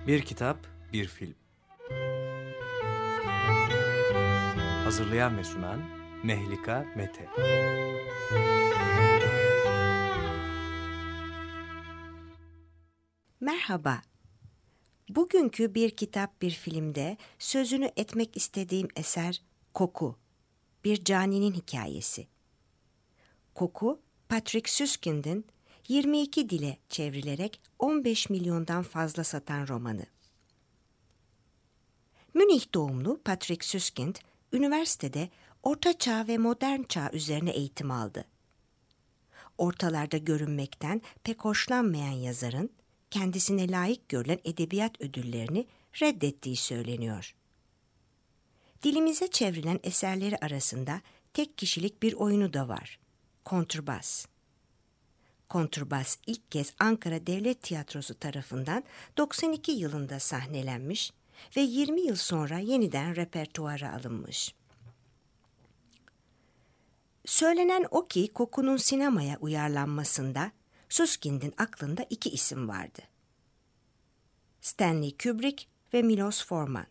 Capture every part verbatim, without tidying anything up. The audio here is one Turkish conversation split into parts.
Bir kitap, bir film. Hazırlayan ve sunan Mehlika Mete. Merhaba. Bugünkü Bir Kitap Bir Filmde sözünü etmek istediğim eser Koku, bir caninin hikayesi. Koku, Patrick Süskind'in yirmi iki dile çevrilerek on beş milyondan fazla satan romanı. Münih doğumlu Patrick Süskind, üniversitede Orta Çağ ve Modern Çağ üzerine eğitim aldı. Ortalarda görünmekten pek hoşlanmayan yazarın, kendisine layık görülen edebiyat ödüllerini reddettiği söyleniyor. Dilimize çevrilen eserleri arasında tek kişilik bir oyunu da var. Kontrbas. Kontrbas ilk kez Ankara Devlet Tiyatrosu tarafından doksan iki yılında sahnelenmiş ve yirmi yıl sonra yeniden repertuara alınmış. Söylenen o ki Koku'nun sinemaya uyarlanmasında Süskind'in aklında iki isim vardı. Stanley Kubrick ve Milos Forman.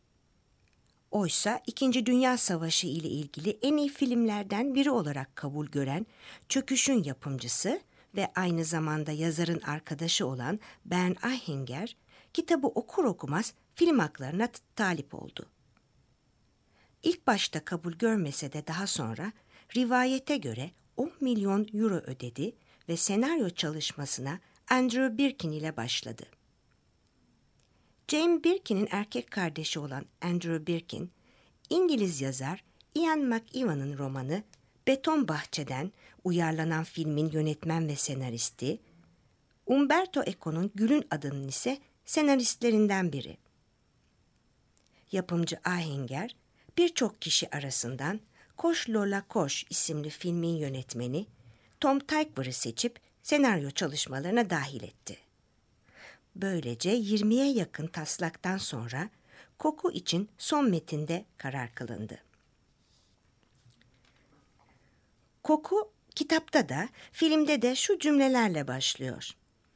Oysa İkinci Dünya Savaşı ile ilgili en iyi filmlerden biri olarak kabul gören Çöküş'ün yapımcısı ve aynı zamanda yazarın arkadaşı olan Bernd Eichinger, kitabı okur okumaz film haklarına t- talip oldu. İlk başta kabul görmese de daha sonra rivayete göre on milyon euro ödedi ve senaryo çalışmasına Andrew Birkin ile başladı. Jane Birkin'in erkek kardeşi olan Andrew Birkin, İngiliz yazar Ian McEwan'ın romanı Beton Bahçe'den uyarlanan filmin yönetmen ve senaristi, Umberto Eco'nun Gül'ün Adı'nın ise senaristlerinden biri. Yapımcı Eichinger, birçok kişi arasından Koş Lola Koş isimli filmin yönetmeni Tom Tykwer'ı seçip senaryo çalışmalarına dahil etti. Böylece yirmiye yakın taslaktan sonra Koku için son metinde karar kılındı. Koku kitapta da filmde de şu cümlelerle başlıyor.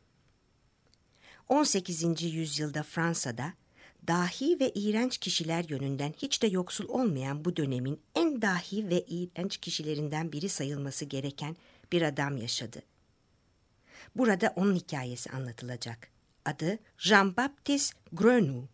on sekizinci yüzyılda Fransa'da dahi ve iğrenç kişiler yönünden hiç de yoksul olmayan bu dönemin en dahi ve iğrenç kişilerinden biri sayılması gereken bir adam yaşadı. Burada onun hikayesi anlatılacak. Adı Jean-Baptiste Grenouille.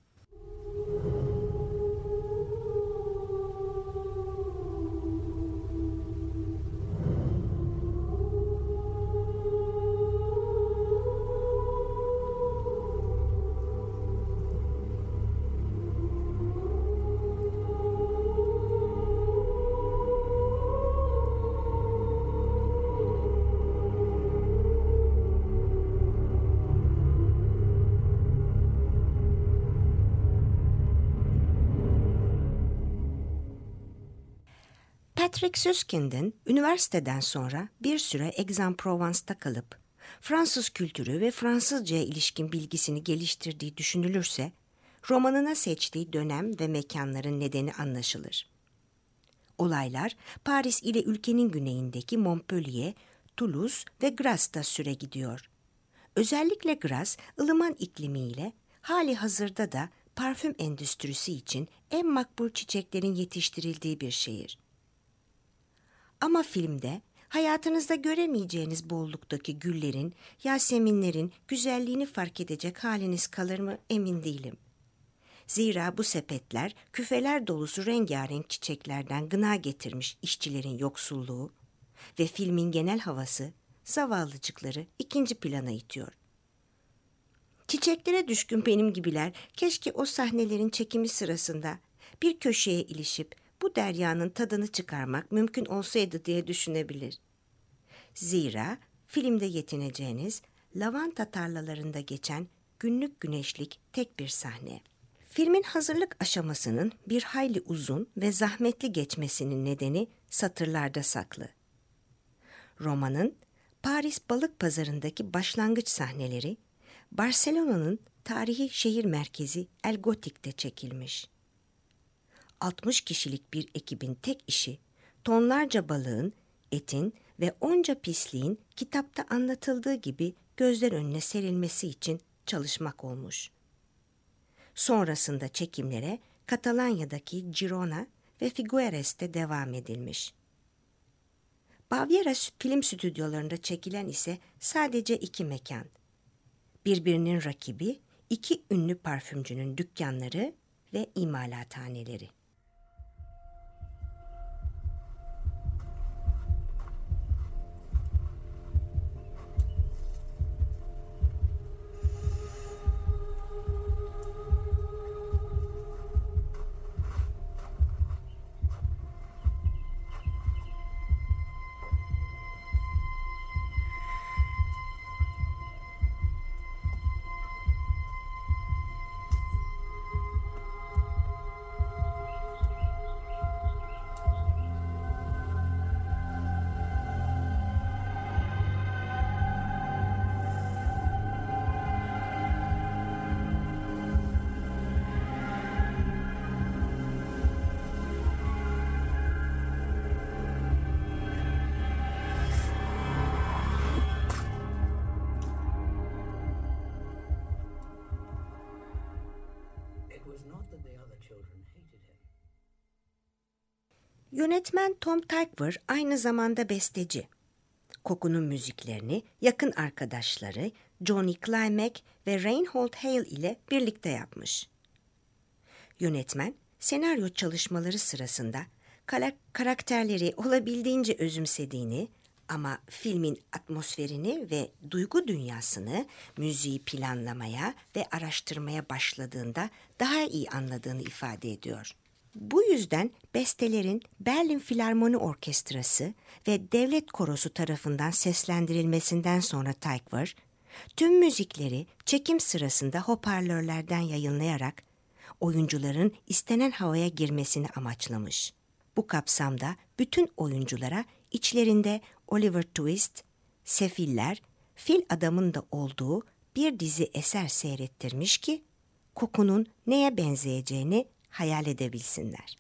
Patrick Süskind'in üniversiteden sonra bir süre Aix-en-Provence'da kalıp Fransız kültürü ve Fransızca'ya ilişkin bilgisini geliştirdiği düşünülürse, romanına seçtiği dönem ve mekanların nedeni anlaşılır. Olaylar Paris ile ülkenin güneyindeki Montpellier, Toulouse ve Grace'da süre gidiyor. Özellikle Grace, ılıman iklimiyle hali hazırda da parfüm endüstrisi için en makbul çiçeklerin yetiştirildiği bir şehir. Ama filmde hayatınızda göremeyeceğiniz bolluktaki güllerin, yaseminlerin güzelliğini fark edecek haliniz kalır mı emin değilim. Zira bu sepetler küfeler dolusu rengarenk çiçeklerden gına getirmiş işçilerin yoksulluğu ve filmin genel havası zavallıcıkları ikinci plana itiyor. Çiçeklere düşkün benim gibiler keşke o sahnelerin çekimi sırasında bir köşeye ilişip bu deryanın tadını çıkarmak mümkün olsaydı diye düşünebilir. Zira filmde yetineceğiniz lavanta tarlalarında geçen günlük güneşlik tek bir sahne. Filmin hazırlık aşamasının bir hayli uzun ve zahmetli geçmesinin nedeni satırlarda saklı. Romanın Paris Balık Pazarı'ndaki başlangıç sahneleri, Barcelona'nın tarihi şehir merkezi El Gotik'te çekilmiş. altmış kişilik bir ekibin tek işi, tonlarca balığın, etin ve onca pisliğin kitapta anlatıldığı gibi gözler önüne serilmesi için çalışmak olmuş. Sonrasında çekimlere Katalanya'daki Girona ve Figueres'te devam edilmiş. Bavyera film stüdyolarında çekilen ise sadece iki mekan. Birbirinin rakibi iki ünlü parfümcünün dükkanları ve imalathaneleri. Yönetmen Tom Tykwer aynı zamanda besteci. Koku'nun müziklerini yakın arkadaşları Johnny Klimek ve Reinhold Hale ile birlikte yapmış. Yönetmen senaryo çalışmaları sırasında karakterleri olabildiğince özümsediğini ama filmin atmosferini ve duygu dünyasını müziği planlamaya ve araştırmaya başladığında daha iyi anladığını ifade ediyor. Bu yüzden bestelerin Berlin Filarmoni Orkestrası ve Devlet Korosu tarafından seslendirilmesinden sonra Tykwer, tüm müzikleri çekim sırasında hoparlörlerden yayınlayarak oyuncuların istenen havaya girmesini amaçlamış. Bu kapsamda bütün oyunculara içlerinde Oliver Twist, Sefiller, Fil Adam'ın da olduğu bir dizi eser seyrettirmiş ki kokunun neye benzeyeceğini hayal edebilsinler.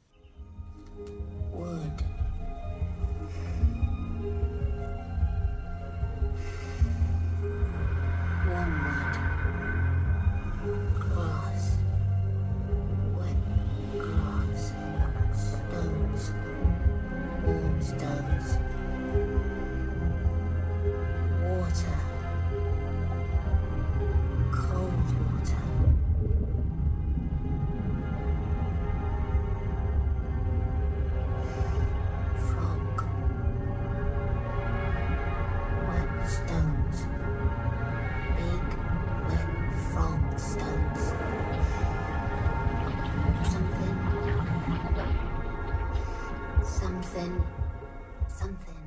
Wood. Warm wood. Grass. Wet grass. Stones. Warm stones. Water. Cold water. Frog. Wet stones. Big, wet frog stones. Something. Something. Something.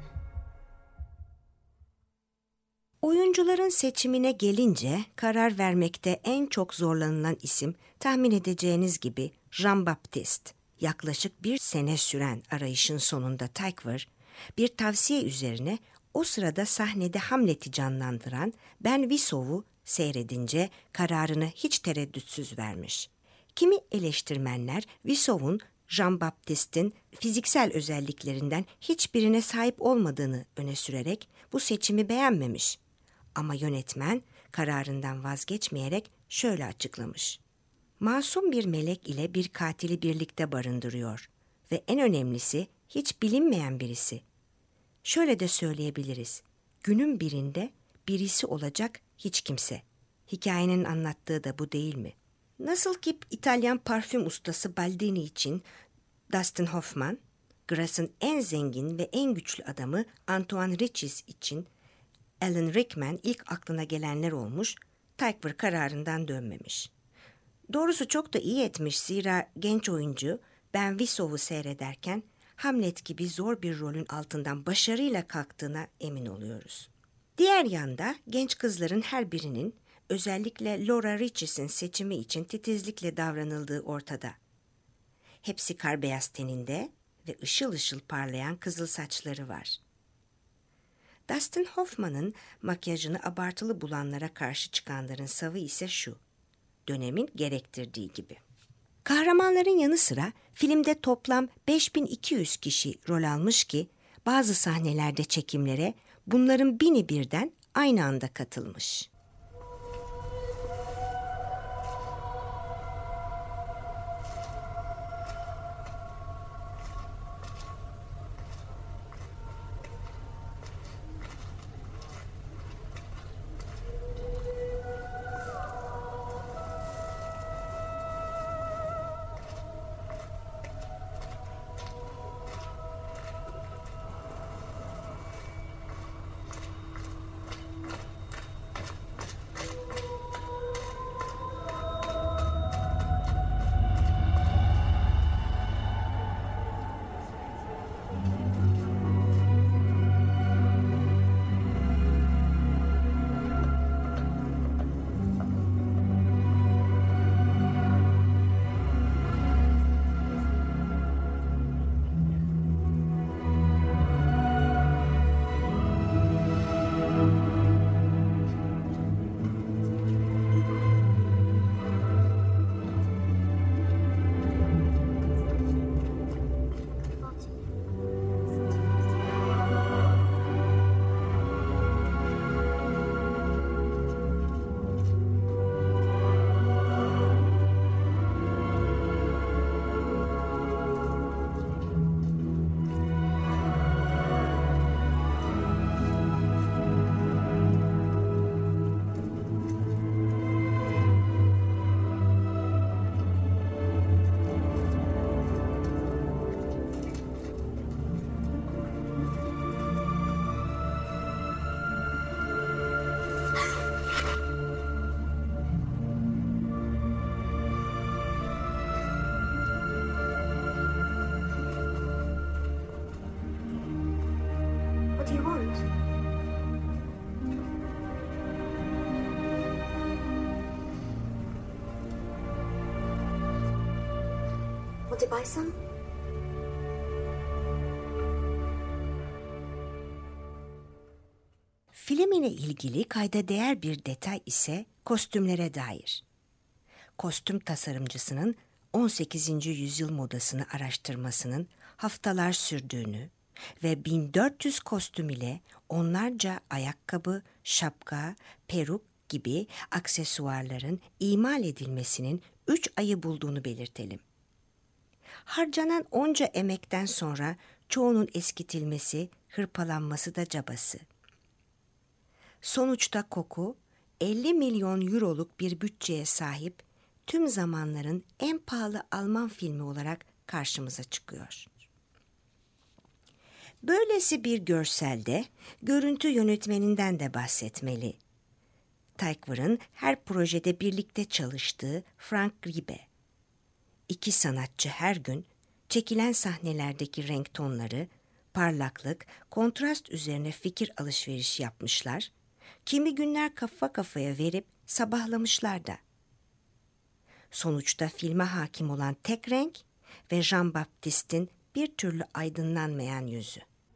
Oyuncuların seçimine gelince karar vermekte en çok zorlanılan isim tahmin edeceğiniz gibi Jean-Baptiste. Yaklaşık bir sene süren arayışın sonunda Tykwer bir tavsiye üzerine o sırada sahnede Hamlet'i canlandıran Ben Whisow'u seyredince kararını hiç tereddütsüz vermiş. Kimi eleştirmenler Whisow'un Jean-Baptiste'in fiziksel özelliklerinden hiçbirine sahip olmadığını öne sürerek bu seçimi beğenmemiş. Ama yönetmen kararından vazgeçmeyerek şöyle açıklamış. Masum bir melek ile bir katili birlikte barındırıyor ve en önemlisi hiç bilinmeyen birisi. Şöyle de söyleyebiliriz. Günün birinde birisi olacak hiç kimse. Hikayenin anlattığı da bu değil mi? Nasıl ki İtalyan parfüm ustası Baldini için Dustin Hoffman, Grass'ın en zengin ve en güçlü adamı Antoine Riches için Alan Rickman ilk aklına gelenler olmuş, Tykwer kararından dönmemiş. Doğrusu çok da iyi etmiş, zira genç oyuncu Ben Whisow'u seyrederken Hamlet gibi zor bir rolün altından başarıyla kalktığına emin oluyoruz. Diğer yanda genç kızların her birinin özellikle Laura Riches'in seçimi için titizlikle davranıldığı ortada. Hepsi kar beyaz teninde ve ışıl ışıl parlayan kızıl saçları var. Dustin Hoffman'ın makyajını abartılı bulanlara karşı çıkanların savı ise şu: dönemin gerektirdiği gibi. Kahramanların yanı sıra filmde toplam beş bin iki yüz kişi rol almış ki bazı sahnelerde çekimlere bunların bini birden aynı anda katılmış. to buy some? Film ile ilgili kayda değer bir detay ise kostümlere dair. Kostüm tasarımcısının on sekizinci yüzyıl modasını araştırmasının haftalar sürdüğünü ve bin dört yüz kostüm ile onlarca ayakkabı, şapka, peruk gibi aksesuarların imal edilmesinin üç ayı bulduğunu belirtelim. Harcanan onca emekten sonra çoğunun eskitilmesi, hırpalanması da cabası. Sonuçta Koku, elli milyon euroluk bir bütçeye sahip tüm zamanların en pahalı Alman filmi olarak karşımıza çıkıyor. Böylesi bir görselde görüntü yönetmeninden de bahsetmeli. Tykwer'ın her projede birlikte çalıştığı Frank Riebe. İki sanatçı her gün çekilen sahnelerdeki renk tonları, parlaklık, kontrast üzerine fikir alışverişi yapmışlar, kimi günler kafa kafaya verip sabahlamışlar da. Sonuçta filme hakim olan tek renk ve Jean-Baptiste'in bir türlü aydınlanmayan yüzü.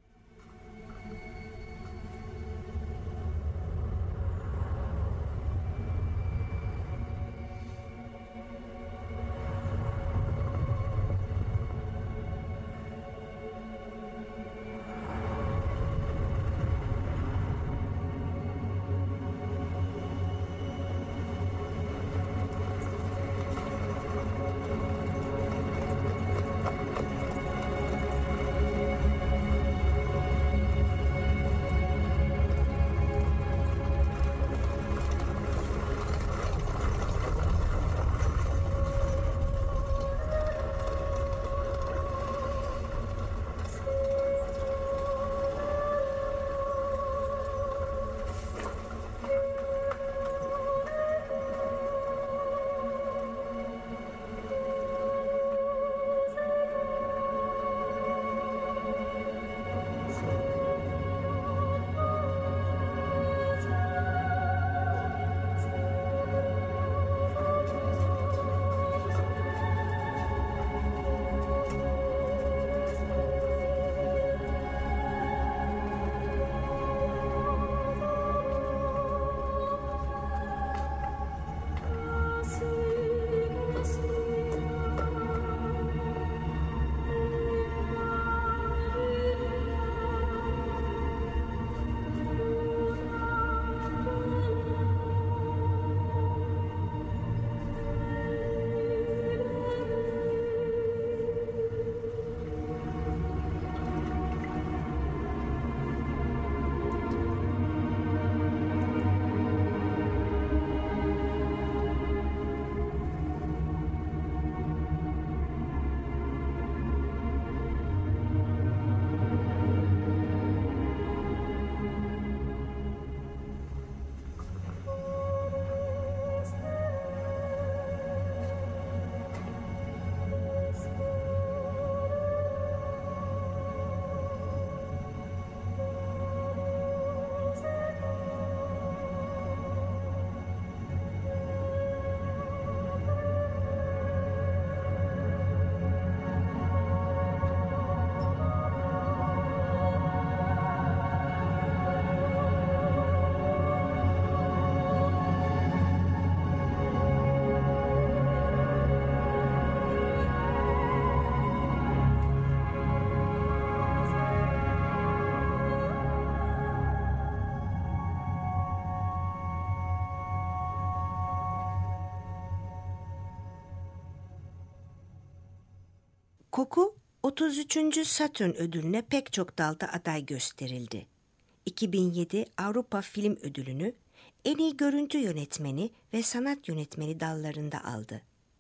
Koku, otuz üçüncü Saturn ödülüne pek çok dalda aday gösterildi. iki bin yedi Avrupa Film Ödülünü en iyi görüntü yönetmeni ve sanat yönetmeni dallarında aldı.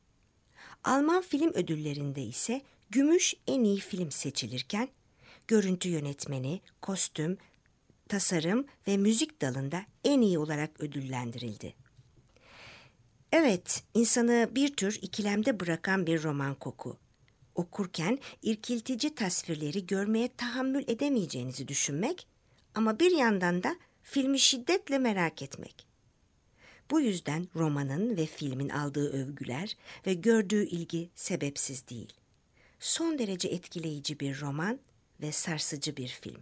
Alman film ödüllerinde ise gümüş en iyi film seçilirken, görüntü yönetmeni, kostüm, tasarım ve müzik dalında en iyi olarak ödüllendirildi. Evet, insanı bir tür ikilemde bırakan bir roman Koku. Okurken irkiltici tasvirleri görmeye tahammül edemeyeceğinizi düşünmek ama bir yandan da filmi şiddetle merak etmek. Bu yüzden romanın ve filmin aldığı övgüler ve gördüğü ilgi sebepsiz değil. son derece etkileyici bir roman ve sarsıcı bir film.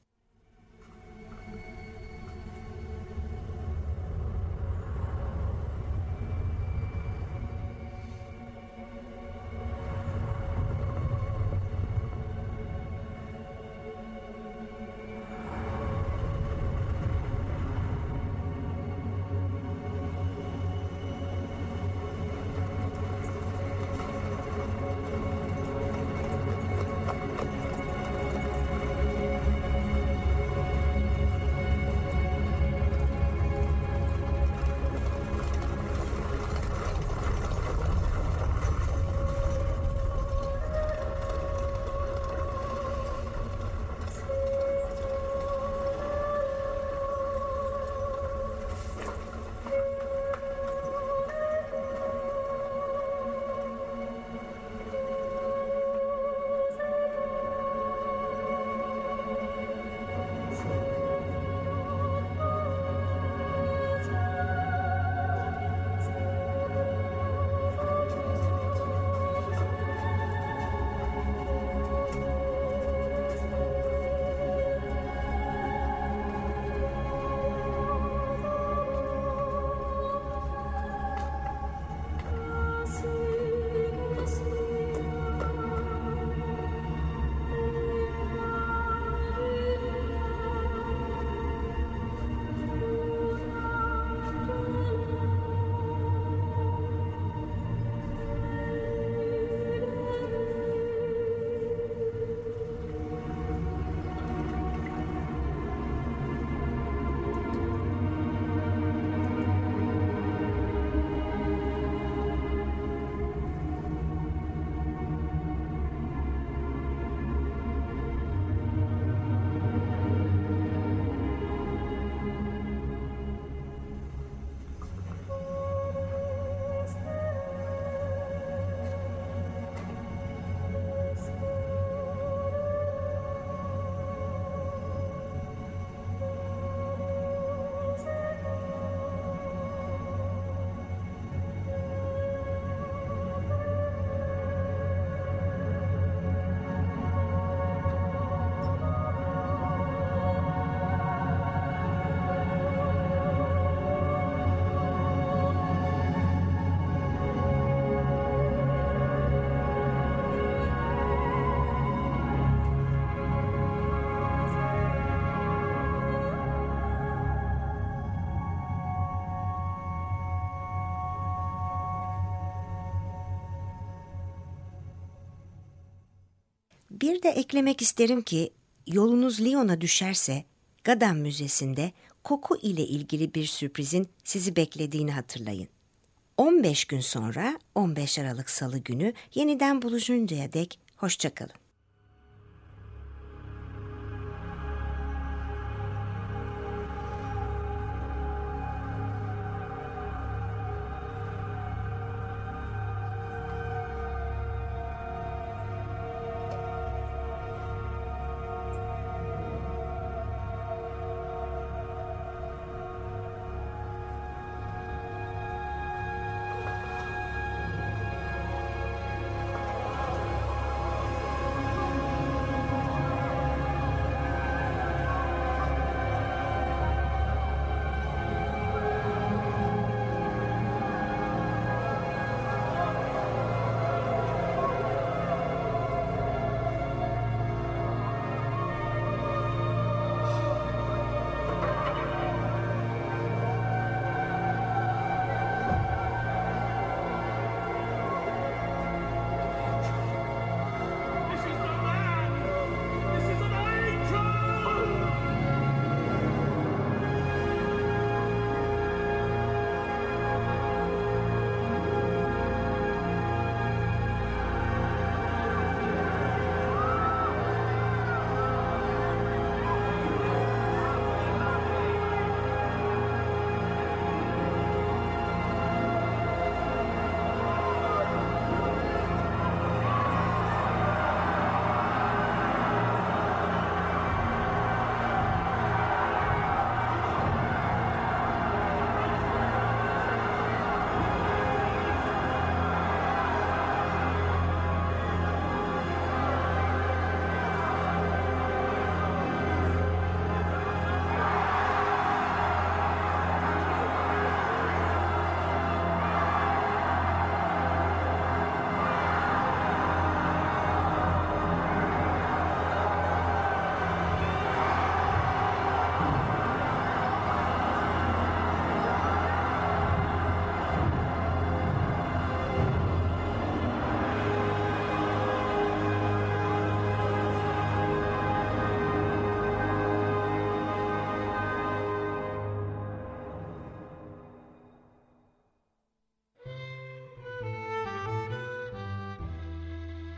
Bir de eklemek isterim ki yolunuz Lyon'a düşerse Gauguin Müzesi'nde koku ile ilgili bir sürprizin sizi beklediğini hatırlayın. on beş gün sonra on beş Aralık Salı günü yeniden buluşuncaya dek hoşça kalın.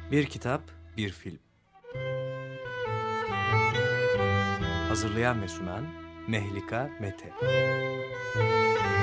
Bir kitap, bir film. Hazırlayan ve sunan Mehlika Mete.